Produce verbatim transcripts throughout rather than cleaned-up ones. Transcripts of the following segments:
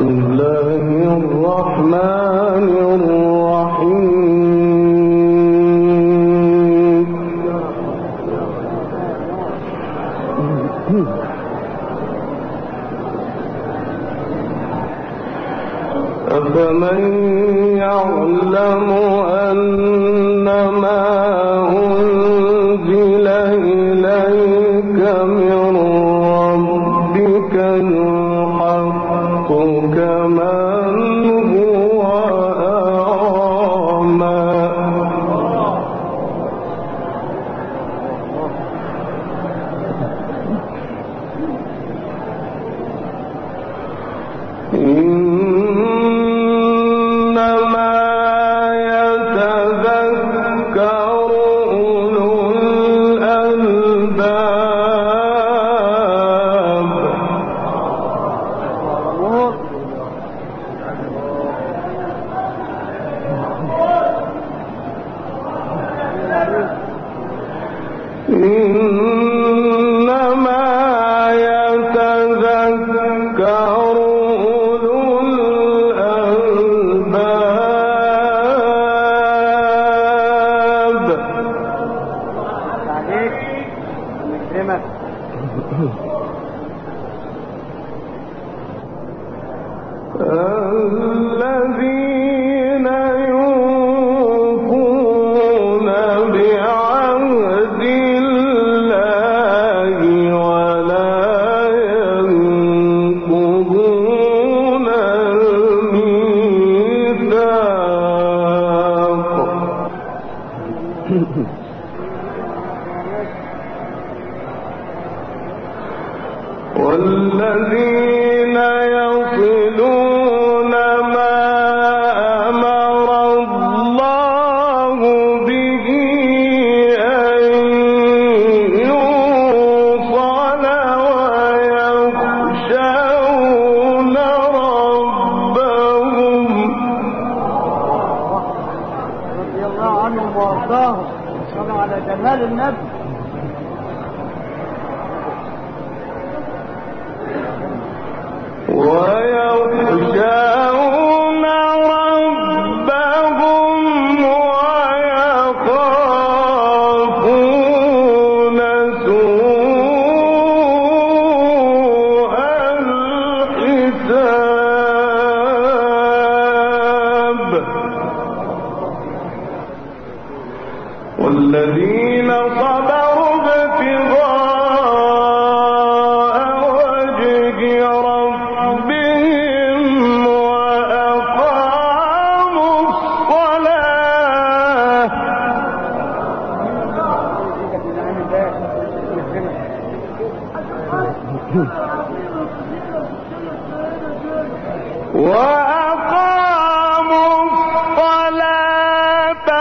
أفمن يعلم أنما أنزل إليك من ربك الحق كمن هو أعمى الذين يوفون بعهد الله ولا ينقضون الميثاق والذين يصلون ما أمر الله به أن يوصل ويخشون ربهم رضي الله عنهم وارضاهم صلوا على جمال النبي ويخشون ربهم ويخافون سوء الحساب والذين صبروا ابتغاء وجه ربهم وأقاموا الصلاة وأقاموا الصلاة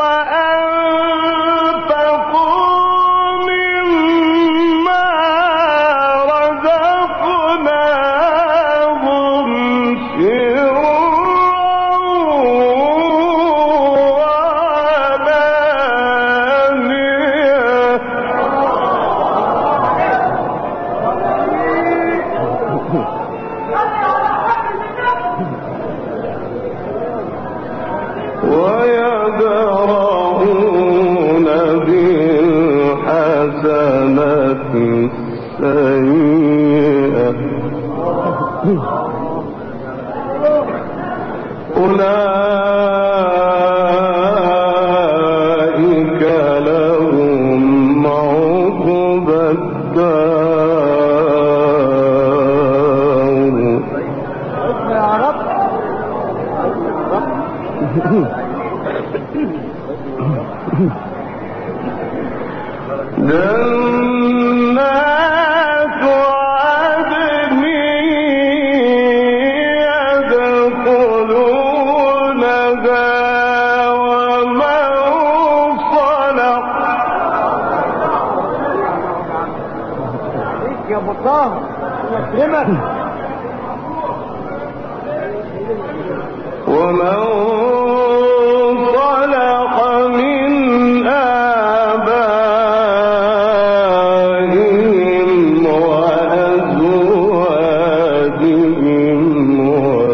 وأنفقوا مما رزقناهم سرا ويدرؤون بالحسنة السيئة أولئك لهم عقبى الدار يا رب جنات عدن يدخلونها ومن صلح يا ابو طاهر يكرمك ومن صلح من آبائهم وأزواجهم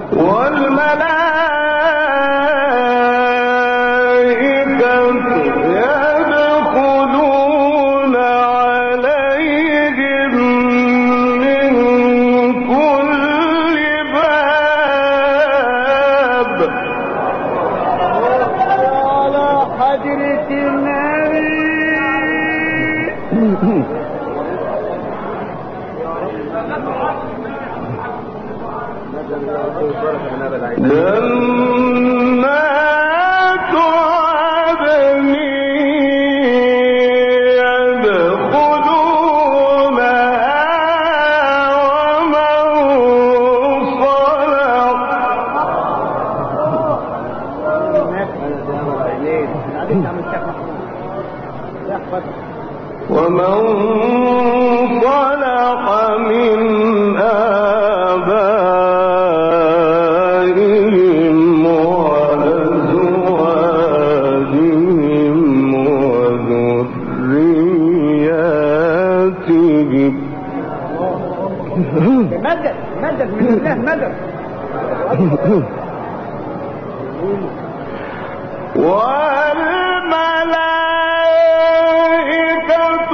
ومن صلح من آبائهم وأزواجهم وذرياتهم مدد مدد من الله مدد والملائكة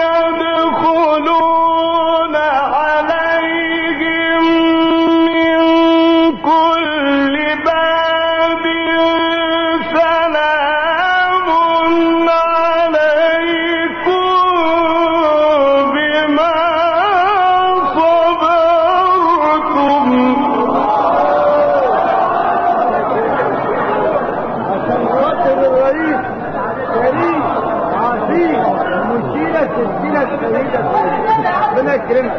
يدخلون عليهم من كل باب سلام عليكم بما صبرتم. عشان خاطر الرئيس كريم عظيم مشيلة السنة السيدة ربنا يكرمك.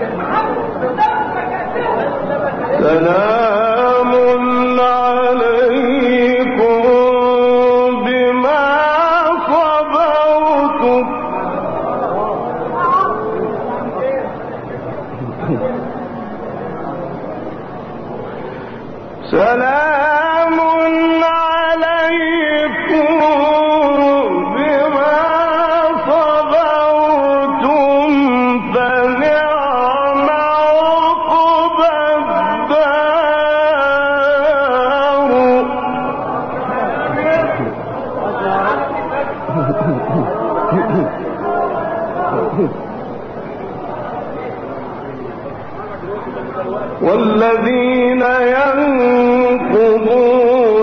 سلام عليكم بما صبرتم. سلام عليكم بما صبرتم فنعم عقبى الدار. والذين ينقضون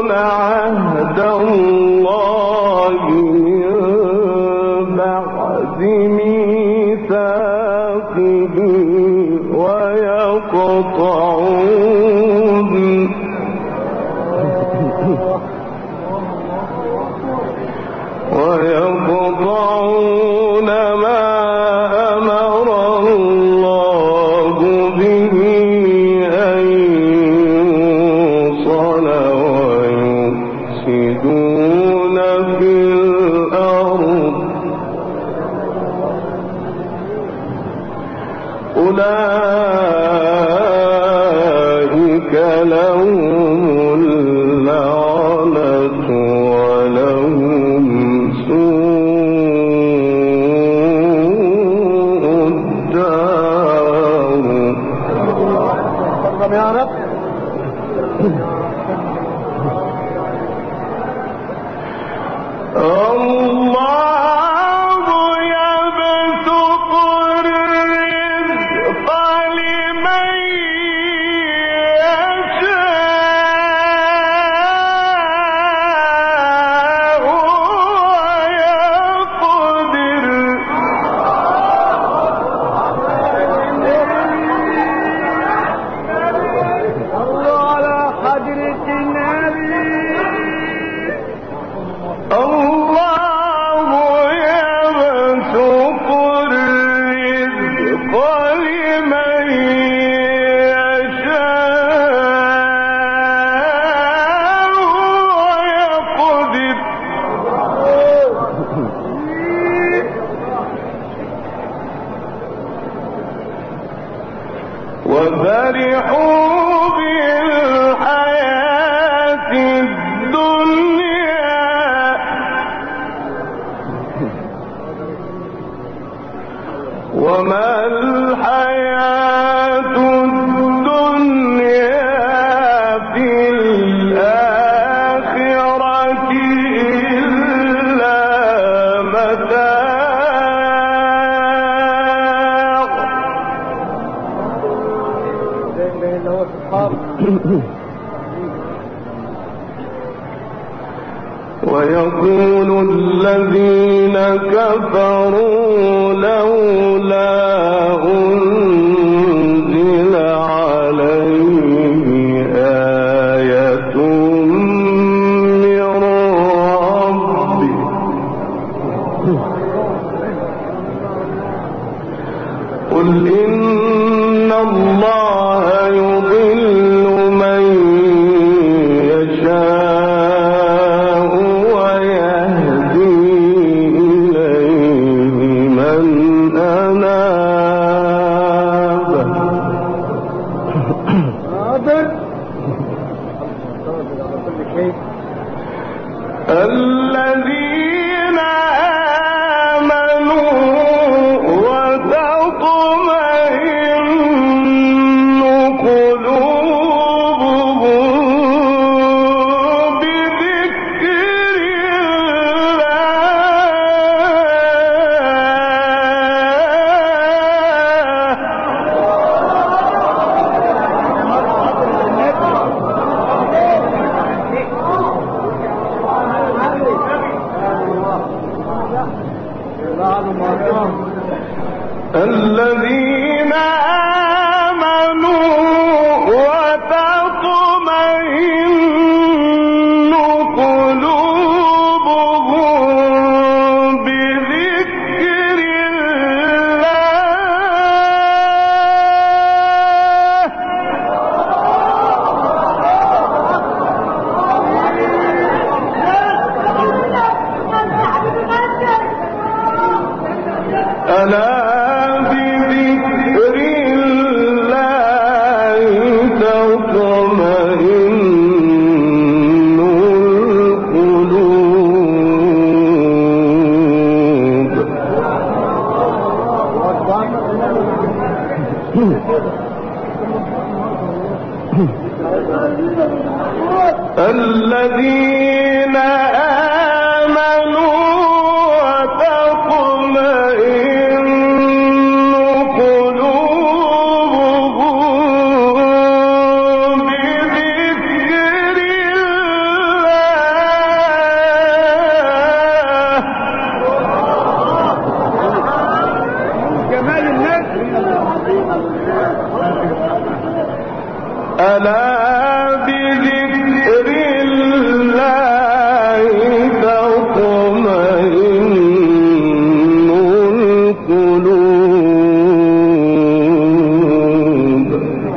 ويقول الذين كفروا لولا أنزل عليه آية من ربه قل إن الله يضل من يشاء ويهدي إليه من أناب الذين آمنوا وتطمئن قلوبهم بذكر الذين آمنوا وتطمئن قلوبهم بذكر الله ألا بذكر الله تطمئن القلوب الذين آمنوا وتطمئن قلوبهم بذكر الله جمال الناس ألا بذكر الله تطمئن القلوب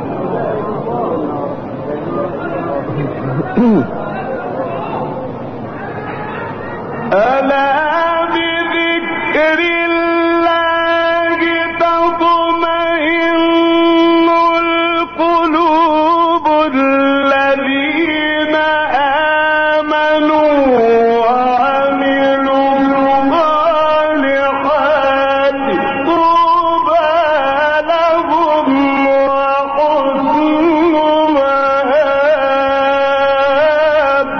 ألا بذكر الله تطمئن القلوب الذين آمنوا وعملوا الصالحات طوبى لهم وحسن مآب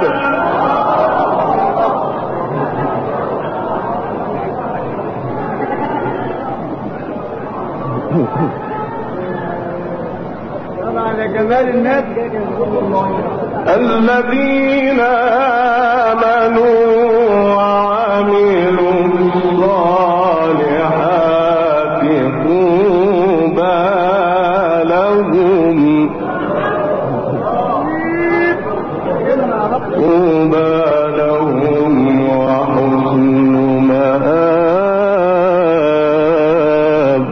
على جمال الناس الذين آمنوا وعملوا الصالحات طوبى لهم طوبى لهم وحسن مآب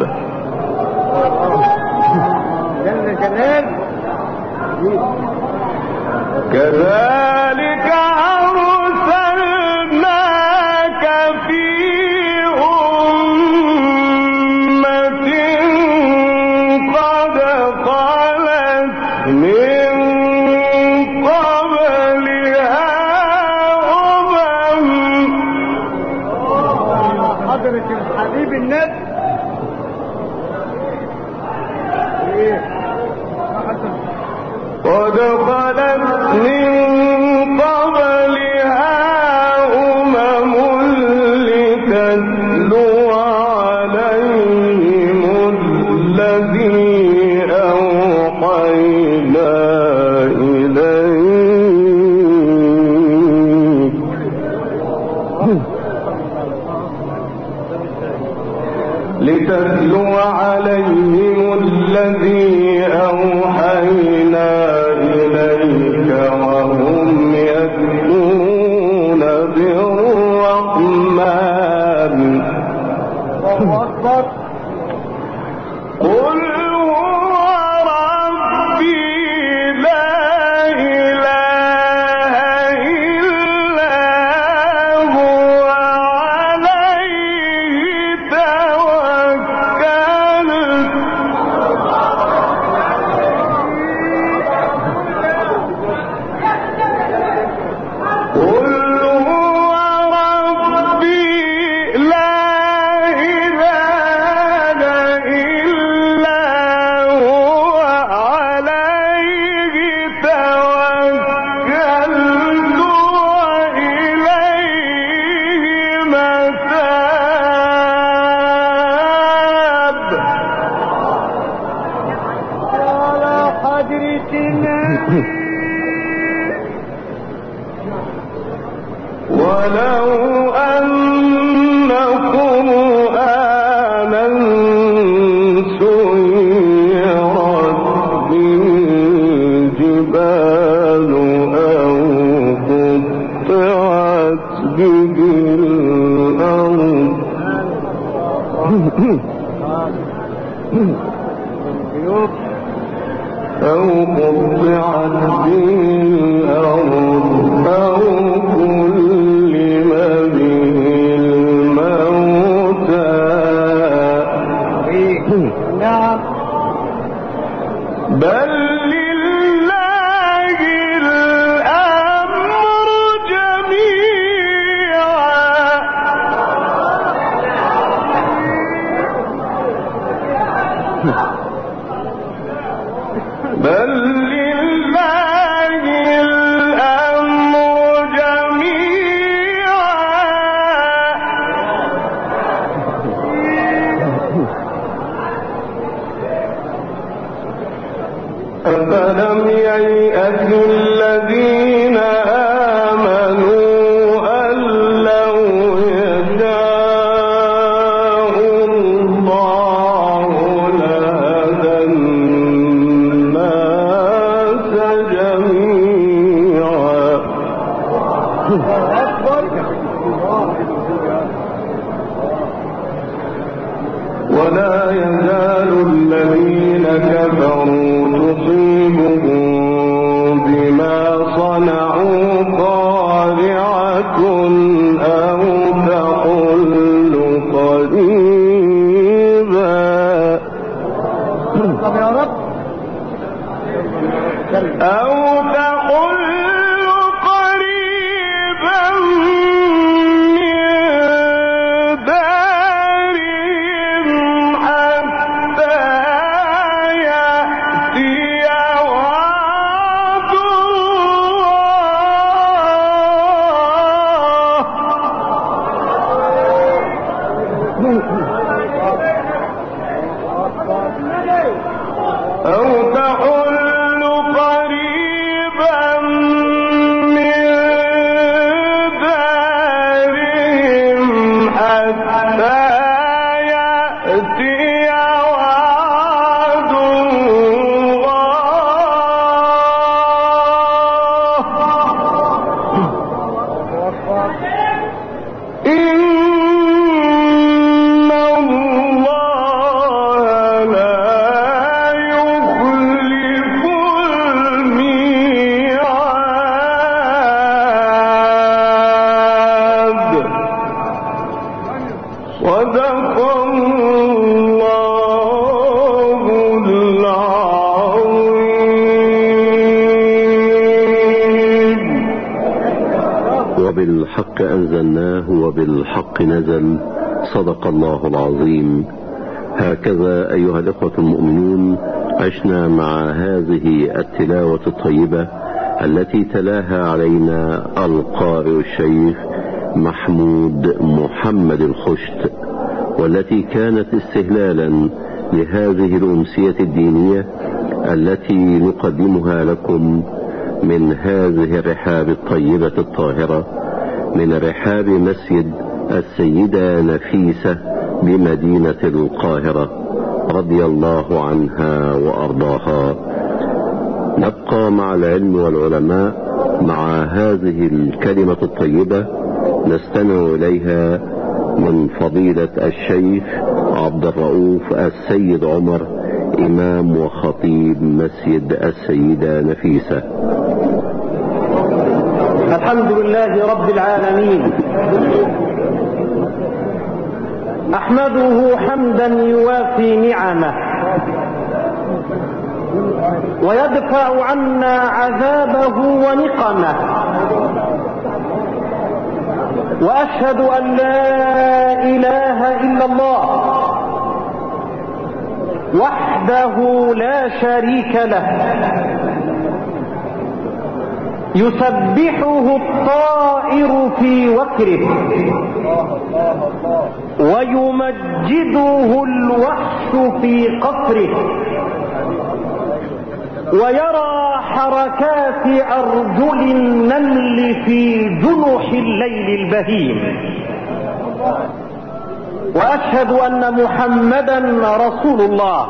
كذلك أرسلناك في أمة قد خلت من قبلها أمم حضرة الحبيب الناس قد خلت من عليهم الذي أوحينا إليك وهم يكفرون بالرحمن الله أكبر. قل هو ربي لا إله إلا هو عليه توكلت قل هو ربي لا إله إلا هو عليه توكلت وإليه متاب على حضرتنا ولو أنكم آمنوا سيرت بالجبال أو قطعت به الأرض أو قطعت به الأرض أو كلم به الموتى نعم بل لله الأمر جميعا بل لله الأمر جميعا أفلم ييأس الذين آمنوا أن لو يشاء الله لهدى الناس جميعا ولا يزال الذين كفروا تصيبهم بما صنعوا قارعة أو تحل قريبا طب يا رب أو تحل قريبا من دارهم حتى يأتي وعد الله أو تحل قريبا من دارهم حتى يأتي وعد الله إن الله لا يخلف الميعاد صدق الله العظيم وبالحق أنزلناه وبالحق نزل صدق الله العظيم. هكذا أيها الإخوة المؤمنون عشنا مع هذه التلاوة الطيبة التي تلاها علينا القارئ الشيخ محمود محمد الخشت، والتي كانت استهلالا لهذه الأمسية الدينية التي نقدمها لكم من هذه الرحاب الطيبة الطاهرة، من رحاب مسجد السيدة نفيسة بمدينة القاهرة. رضي الله عنها وأرضاها. نبقى مع العلم والعلماء مع هذه الكلمة الطيبة نستمع إليها من فضيلة الشيخ عبد الرؤوف السيد عمر، إمام وخطيب مسجد السيدة نفيسة. الحمد لله رب العالمين، أحمده حمدا يوافي نعمه ويدفع عنا عذابه ونقمه، وأشهد أن لا إله إلا الله وحده لا شريك له، يسبحه الطائر في وكره ويمجده الوحش في قصره، ويرى حركات أرجل النمل في جنح الليل البهيم، وأشهد أن محمدا رسول الله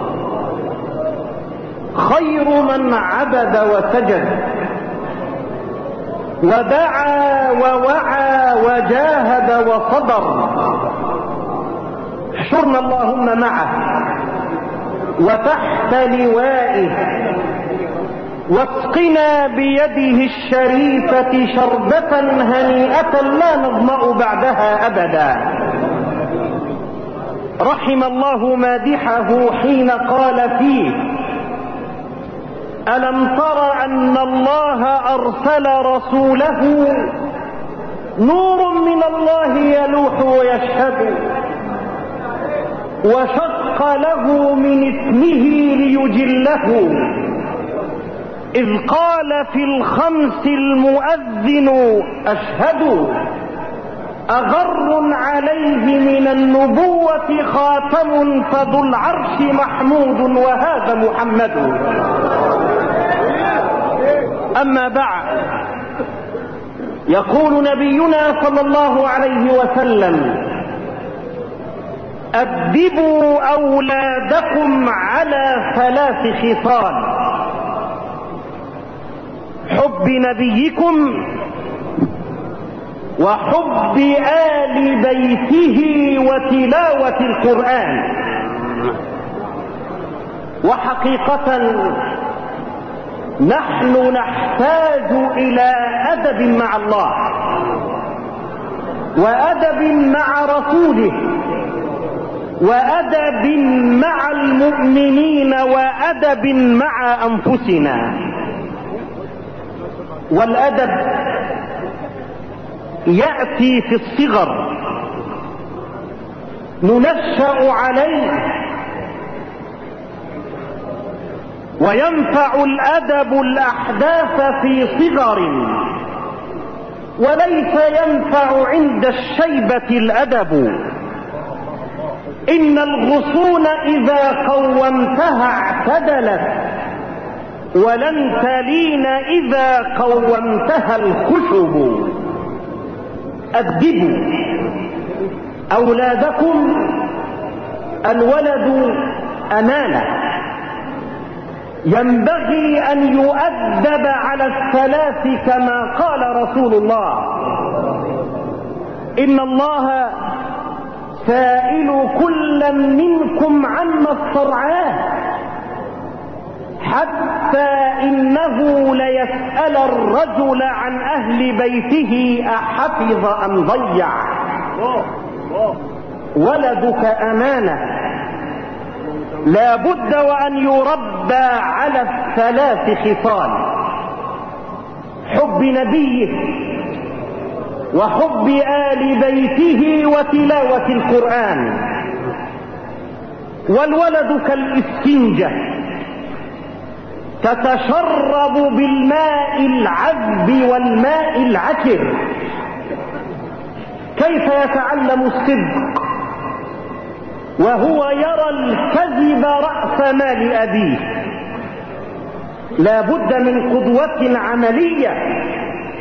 خير من عبد وسجد ودعا ووعى وجاهد وصبر. احشرنا اللهم معه وتحت لوائه، واسقنا بيده الشريفة شربة هنيئة لا نظمأ بعدها أبدا. رحم الله مادحه حين قال فيه: ألم تر أن الله أرسل رسوله نور من الله يلوح ويشهد، وشق له من اسمه ليجله، إذ قال في الخمس المؤذن أشهد، أغر عليه من النبوة خاتم، فذو العرش محمود وهذا محمد. أما بعد، يقول نبينا صلى الله عليه وسلم: أدبوا أولادكم على ثلاث خصال: حب نبيكم، وحب آل بيته، وتلاوة القرآن. وحقيقة نحن نحتاج إلى أدب مع الله، وأدب مع رسوله، وأدب مع المؤمنين، وأدب مع أنفسنا. والأدب يأتي في الصغر، ننشأ عليه، وينفع الأدب الأحداث في صغر، وليس ينفع عند الشيبة الأدب. إن الغصون إذا قومتها اعتدلت، ولن تلين إذا قومتها الخشب. أدبوا أولادكم. الولد أمانة، ينبغي أن يؤدب على الثلاث كما قال رسول الله: إن الله سائل كل منكم عما استرعاه، حتى إنه ليسأل الرجل عن أهل بيته أحفظ أم ضيع. ولدك أمانة، لا بد وأن يربى على الثلاث خصال: حب نبيه، وحب آل بيته، وتلاوة القرآن. والولد كالإسفنجة، تتشرب بالماء العذب والماء العكر. كيف يتعلم الصدق وهو يرى الكذب رأس مال أبيه؟ لا بد من قدوة عملية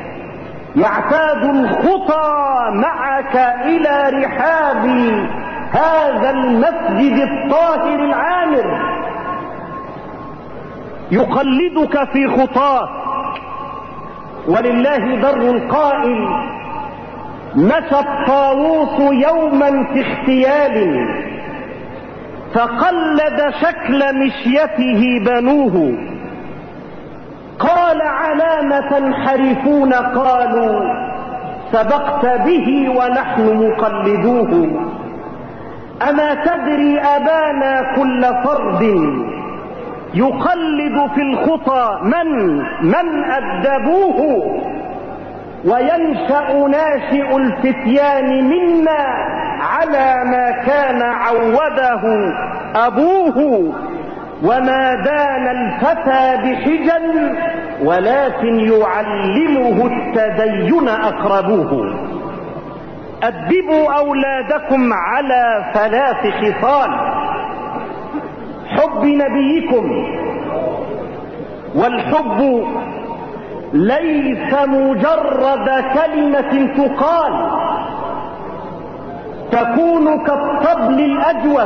يعتاد الخطى معك إلى رحاب هذا المسجد الطاهر العامر يقلدك في خطاك. ولله در قائل: مشى الطاووس يوما في اختيال فقلد شكل مشيته بنوه، قال: علام تنحرفون؟ قالوا: سبقت به ونحن مقلدوه. أما تدري أبانا كل فرد يقلد في الخطى من من أدبوه، وينشأ ناشئ الفتيان منا على ما كان عوده أبوه. وما دان الفتى بحجا ولكن يعلمه التدين أقربوه. أدبوا أولادكم على ثلاث خصال: حب نبيكم، والحب ليس مجرد كلمة تقال، تكون كالطبل الأجوف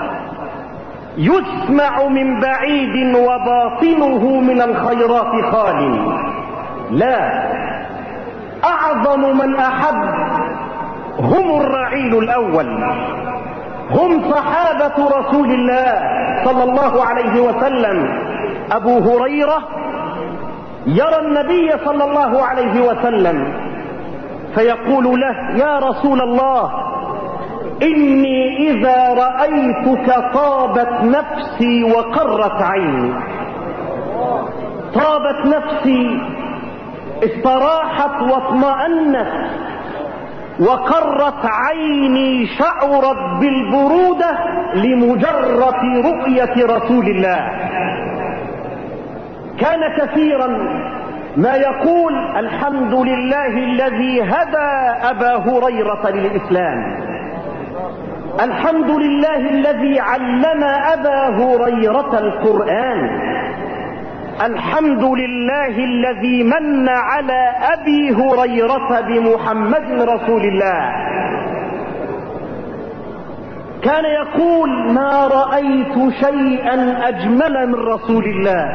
يسمع من بعيد وباطنه من الخيرات خال. لا، أعظم من أحب هم الرعيل الأول، هم صحابة رسول الله صلى الله عليه وسلم. أبو هريرة يرى النبي صلى الله عليه وسلم فيقول له: يا رسول الله، إني إذا رأيتك طابت نفسي وقرت عيني. طابت نفسي، استراحت واطمأنت، وقرت عيني، شعرت بالبرودة لمجرد رؤية رسول الله. كان كثيرا ما يقول: الحمد لله الذي هدى أبا هريرة للإسلام، الحمد لله الذي علم أبا هريرة القرآن، الحمد لله الذي من على أبي هريرة بمحمد رسول الله. كان يقول: ما رأيت شيئا أجمل من رسول الله،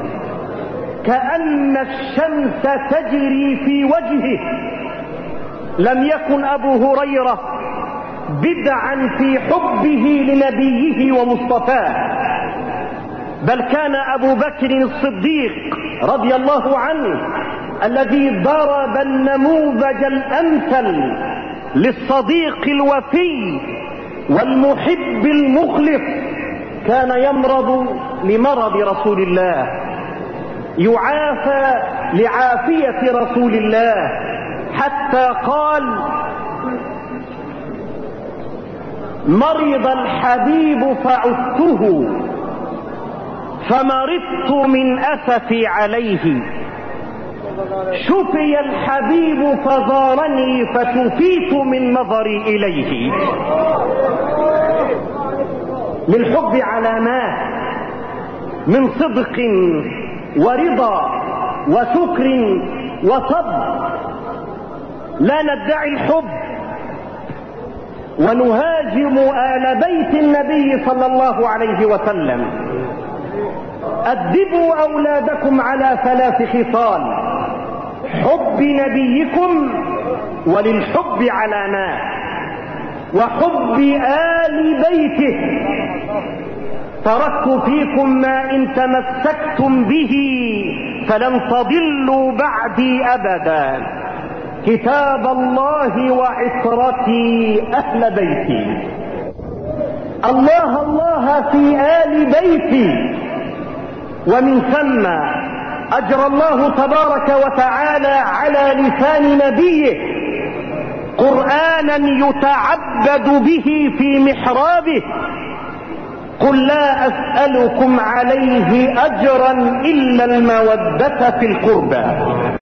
كأن الشمس تجري في وجهه. لم يكن أبو هريرة بدعا في حبه لنبيه ومصطفاه، بل كان أبو بكر الصديق رضي الله عنه الذي ضرب النموذج الأمثل للصديق الوفي والمحب المخلص. كان يمرض لمرض رسول الله، يعافى لعافية رسول الله، حتى قال: مرض الحبيب فعدته فمرضت من أسفي عليه، شفي الحبيب فزارني فشفيت من نظري إليه. للحب علامات من صدق ورضا وشكر وصبر. لا ندعي الحب ونهاجم آل بيت النبي صلى الله عليه وسلم. أدبوا أولادكم على ثلاث خصال: حب نبيكم، وللحب علامات، وحب آل بيته. تركت فيكم ما إن تمسكتم به فلن تضلوا بعدي أبدا: كتاب الله وعترتي أهل بيتي. الله الله في آل بيتي، ومن ثم أجرى الله تبارك وتعالى على لسان نبيه قرآنا يتعبد به في محرابه: قل لا أسألكم عليه أجرا إلا المودة في القربى.